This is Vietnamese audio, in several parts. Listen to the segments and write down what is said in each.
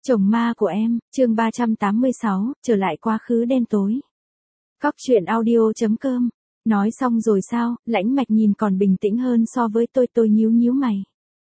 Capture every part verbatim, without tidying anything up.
Chồng ma của em, chương ba trăm tám mươi sáu, trở lại quá khứ đen tối. Cóc truyện audio chấm com. Nói xong rồi sao? Lãnh Mạch nhìn còn bình tĩnh hơn so với tôi, tôi nhíu nhíu mày.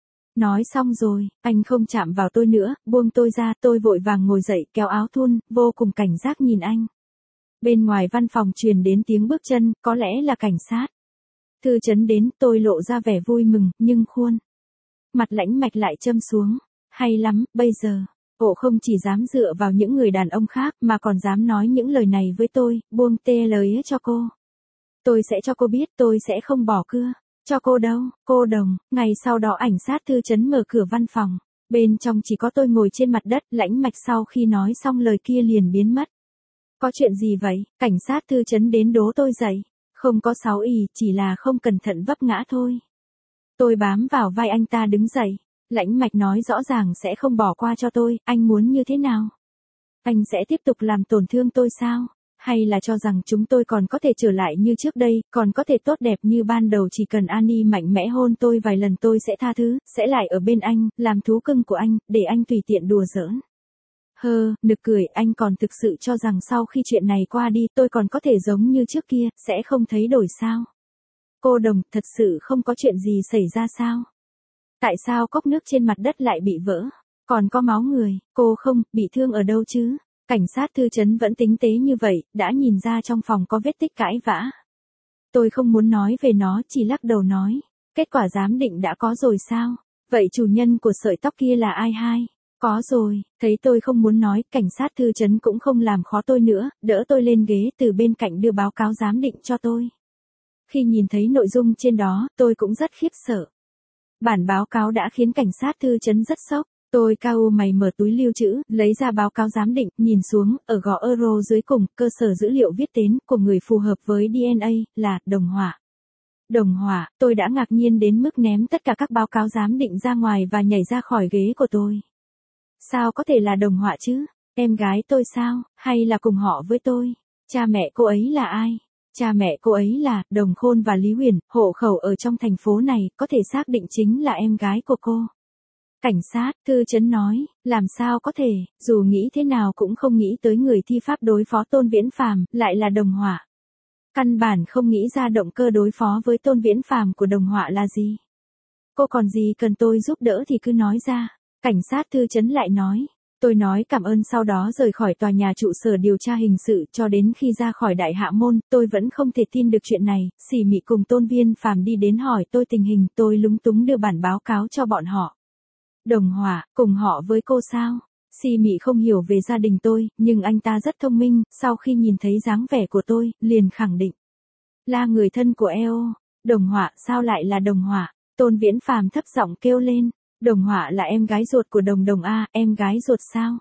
Nói xong rồi, anh không chạm vào tôi nữa, buông tôi ra, tôi vội vàng ngồi dậy, kéo áo thun, vô cùng cảnh giác nhìn anh. Bên ngoài văn phòng truyền đến tiếng bước chân, có lẽ là cảnh sát. Thư Chấn đến, tôi lộ ra vẻ vui mừng, nhưng khuôn mặt Lãnh Mạch lại châm xuống. Hay lắm, bây giờ, ổ không chỉ dám dựa vào những người đàn ông khác mà còn dám nói những lời này với tôi, buông tê lời cho cô. Tôi sẽ cho cô biết tôi sẽ không bỏ cưa cho cô đâu, cô Đồng. Ngày sau đó ảnh sát Thư Chấn mở cửa văn phòng. Bên trong chỉ có tôi ngồi trên mặt đất, Lãnh Mạch sau khi nói xong lời kia liền biến mất. Có chuyện gì vậy? Cảnh sát Thư Chấn đến đố tôi dậy. Không có sáu ý, chỉ là không cẩn thận vấp ngã thôi. Tôi bám vào vai anh ta đứng dậy. Lãnh Mạch nói rõ ràng sẽ không bỏ qua cho tôi, anh muốn như thế nào? Anh sẽ tiếp tục làm tổn thương tôi sao? Hay là cho rằng chúng tôi còn có thể trở lại như trước đây, còn có thể tốt đẹp như ban đầu, chỉ cần Annie mạnh mẽ hôn tôi vài lần tôi sẽ tha thứ, sẽ lại ở bên anh, làm thú cưng của anh, để anh tùy tiện đùa giỡn. Hơ, nực cười, anh còn thực sự cho rằng sau khi chuyện này qua đi tôi còn có thể giống như trước kia, sẽ không thấy đổi sao? Cô Đồng, thật sự không có chuyện gì xảy ra sao? Tại sao cốc nước trên mặt đất lại bị vỡ? Còn có máu người, cô không, bị thương ở đâu chứ? Cảnh sát Thư Chấn vẫn tinh tế như vậy, đã nhìn ra trong phòng có vết tích cãi vã. Tôi không muốn nói về nó, chỉ lắc đầu nói. Kết quả giám định đã có rồi sao? Vậy chủ nhân của sợi tóc kia là ai hai? Có rồi, thấy tôi không muốn nói, cảnh sát Thư Chấn cũng không làm khó tôi nữa, đỡ tôi lên ghế từ bên cạnh đưa báo cáo giám định cho tôi. Khi nhìn thấy nội dung trên đó, tôi cũng rất khiếp sợ. Bản báo cáo đã khiến cảnh sát Thư Chấn rất sốc. Tôi cau mày mở túi lưu trữ, lấy ra báo cáo giám định, nhìn xuống, ở gò euro dưới cùng, cơ sở dữ liệu viết tên của người phù hợp với đê en a, là Đồng Hỏa. Đồng Hỏa, tôi đã ngạc nhiên đến mức ném tất cả các báo cáo giám định ra ngoài và nhảy ra khỏi ghế của tôi. Sao có thể là Đồng Hỏa chứ? Em gái tôi sao? Hay là cùng họ với tôi? Cha mẹ cô ấy là ai? Cha mẹ cô ấy là Đồng Khôn và Lý Huyền, hộ khẩu ở trong thành phố này, có thể xác định chính là em gái của cô. Cảnh sát, Thư Chấn nói, làm sao có thể, dù nghĩ thế nào cũng không nghĩ tới người thi pháp đối phó Tôn Viễn Phàm lại là Đồng Hỏa. Căn bản không nghĩ ra động cơ đối phó với Tôn Viễn Phàm của Đồng Hỏa là gì. Cô còn gì cần tôi giúp đỡ thì cứ nói ra. Cảnh sát Thư Chấn lại nói. Tôi nói cảm ơn sau đó rời khỏi tòa nhà trụ sở điều tra hình sự, cho đến khi ra khỏi Đại Hạ Môn, tôi vẫn không thể tin được chuyện này. Xỉ Mị cùng Tôn Viễn Phàm đi đến hỏi tôi tình hình, tôi lúng túng đưa bản báo cáo cho bọn họ. Đồng Hỏa, cùng họ với cô sao? Xỉ Mị không hiểu về gia đình tôi, nhưng anh ta rất thông minh, sau khi nhìn thấy dáng vẻ của tôi, liền khẳng định. Là người thân của e o. Đồng Hỏa, sao lại là Đồng Hỏa? Tôn Viễn Phàm thấp giọng kêu lên. Đồng Hỏa là em gái ruột của Đồng Đồng a, em gái ruột sao?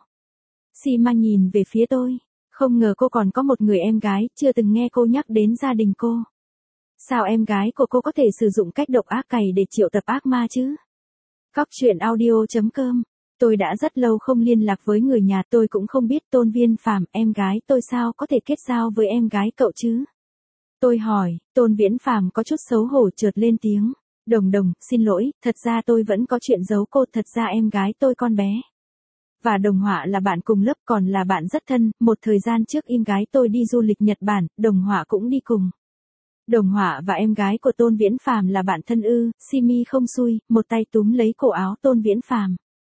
Xỉ Ma nhìn về phía tôi. Không ngờ cô còn có một người em gái, chưa từng nghe cô nhắc đến gia đình cô. Sao em gái của cô có thể sử dụng cách độc ác cày để triệu tập ác ma chứ? Cóc truyện audio chấm com. Tôi đã rất lâu không liên lạc với người nhà, tôi cũng không biết Tôn Viễn Phàm, em gái tôi sao có thể kết giao với em gái cậu chứ? Tôi hỏi, Tôn Viễn Phàm có chút xấu hổ chợt lên tiếng. Đồng Đồng, xin lỗi, thật ra tôi vẫn có chuyện giấu cô, thật ra em gái tôi con bé. Và Đồng Hỏa là bạn cùng lớp, còn là bạn rất thân, một thời gian trước em gái tôi đi du lịch Nhật Bản, Đồng Hỏa cũng đi cùng. Đồng Hỏa và em gái của Tôn Viễn Phàm là bạn thân ư? Simi không xui, một tay túm lấy cổ áo Tôn Viễn Phàm.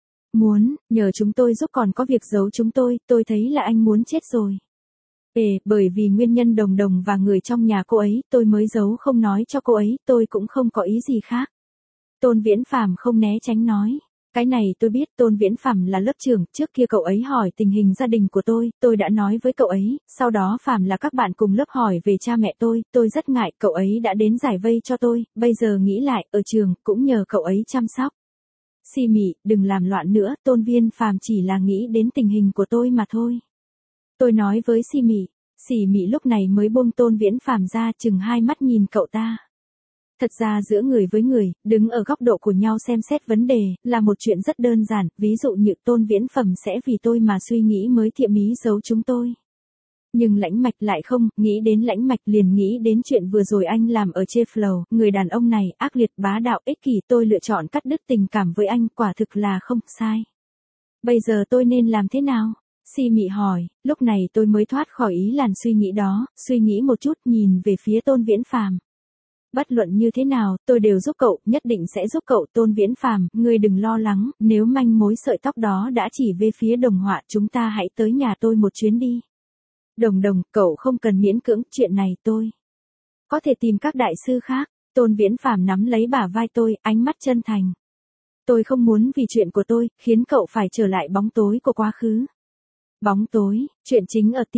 Muốn, nhờ chúng tôi giúp, còn có việc giấu chúng tôi, tôi thấy là anh muốn chết rồi. Ê, bởi vì nguyên nhân Đồng Đồng và người trong nhà cô ấy, tôi mới giấu không nói cho cô ấy, tôi cũng không có ý gì khác. Tôn Viễn Phàm không né tránh nói. Cái này tôi biết, Tôn Viễn Phàm là lớp trưởng, trước kia cậu ấy hỏi tình hình gia đình của tôi, tôi đã nói với cậu ấy, sau đó Phàm là các bạn cùng lớp hỏi về cha mẹ tôi, tôi rất ngại, cậu ấy đã đến giải vây cho tôi, bây giờ nghĩ lại, ở trường, cũng nhờ cậu ấy chăm sóc. Xỉ Mị, đừng làm loạn nữa, Tôn Viễn Phàm chỉ là nghĩ đến tình hình của tôi mà thôi. Tôi nói với Xỉ Mị, Xỉ Mị lúc này mới buông Tôn Viễn Phàm ra, chừng hai mắt nhìn cậu ta. Thật ra giữa người với người, đứng ở góc độ của nhau xem xét vấn đề, là một chuyện rất đơn giản, ví dụ như Tôn Viễn Phàm sẽ vì tôi mà suy nghĩ mới thiện ý giấu chúng tôi. Nhưng Lãnh Mạch lại không, nghĩ đến Lãnh Mạch liền nghĩ đến chuyện vừa rồi anh làm ở Cheflow, người đàn ông này, ác liệt bá đạo ích kỷ, tôi lựa chọn cắt đứt tình cảm với anh, quả thực là không sai. Bây giờ tôi nên làm thế nào? Si Mị hỏi, lúc này tôi mới thoát khỏi ý làn suy nghĩ đó, suy nghĩ một chút nhìn về phía Tôn Viễn Phàm. Bất luận như thế nào, tôi đều giúp cậu, nhất định sẽ giúp cậu. Tôn Viễn Phàm, ngươi đừng lo lắng, nếu manh mối sợi tóc đó đã chỉ về phía Đồng Họa, chúng ta hãy tới nhà tôi một chuyến đi. Đồng Đồng, cậu không cần miễn cưỡng, chuyện này tôi có thể tìm các đại sư khác. Tôn Viễn Phàm nắm lấy bả vai tôi, ánh mắt chân thành. Tôi không muốn vì chuyện của tôi, khiến cậu phải trở lại bóng tối của quá khứ. Bóng tối, chuyện chính ở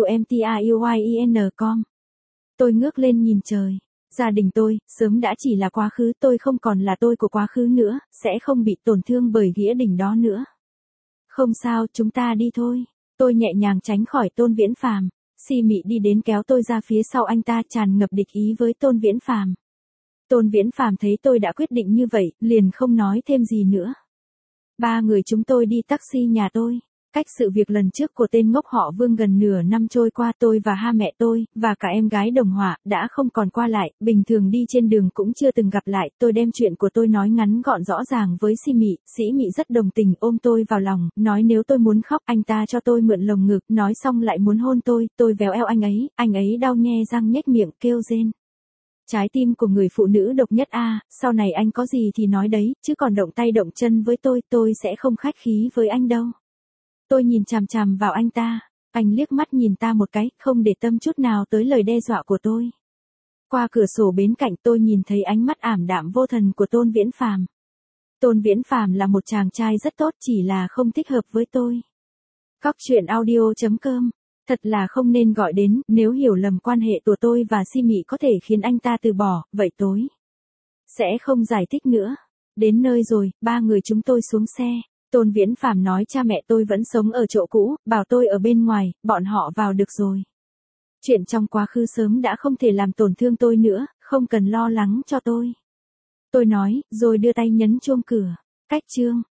trumtruyen chấm com. Tôi ngước lên nhìn trời. Gia đình tôi, sớm đã chỉ là quá khứ, tôi không còn là tôi của quá khứ nữa, sẽ không bị tổn thương bởi nghĩa đỉnh đó nữa. Không sao, chúng ta đi thôi. Tôi nhẹ nhàng tránh khỏi Tôn Viễn Phàm. Si Mị đi đến kéo tôi ra phía sau anh ta, tràn ngập địch ý với Tôn Viễn Phàm. Tôn Viễn Phàm thấy tôi đã quyết định như vậy, liền không nói thêm gì nữa. Ba người chúng tôi đi taxi nhà tôi. Cách sự việc lần trước của tên ngốc họ Vương gần nửa năm trôi qua, tôi và ha mẹ tôi, và cả em gái Đồng Họa, đã không còn qua lại, bình thường đi trên đường cũng chưa từng gặp lại. Tôi đem chuyện của tôi nói ngắn gọn rõ ràng với Si Mị. Sĩ Mị rất đồng tình, ôm tôi vào lòng, nói nếu tôi muốn khóc, anh ta cho tôi mượn lồng ngực, nói xong lại muốn hôn tôi. Tôi véo eo anh ấy, anh ấy đau nhe răng nhếch miệng, kêu rên. Trái tim của người phụ nữ độc nhất a, à, sau này anh có gì thì nói đấy, chứ còn động tay động chân với tôi, tôi sẽ không khách khí với anh đâu. Tôi nhìn chằm chằm vào anh ta, anh liếc mắt nhìn ta một cái, không để tâm chút nào tới lời đe dọa của tôi. Qua cửa sổ bên cạnh tôi nhìn thấy ánh mắt ảm đạm vô thần của Tôn Viễn Phàm. Tôn Viễn Phàm là một chàng trai rất tốt, chỉ là không thích hợp với tôi. Cóc truyện audio chấm com. Thật là không nên gọi đến, nếu hiểu lầm quan hệ của tôi và Si Mị có thể khiến anh ta từ bỏ, vậy tối sẽ không giải thích nữa. Đến nơi rồi, ba người chúng tôi xuống xe. Tôn Viễn Phàm nói cha mẹ tôi vẫn sống ở chỗ cũ, bảo tôi ở bên ngoài, bọn họ vào được rồi. Chuyện trong quá khứ sớm đã không thể làm tổn thương tôi nữa, không cần lo lắng cho tôi. Tôi nói, rồi đưa tay nhấn chuông cửa. Cách chương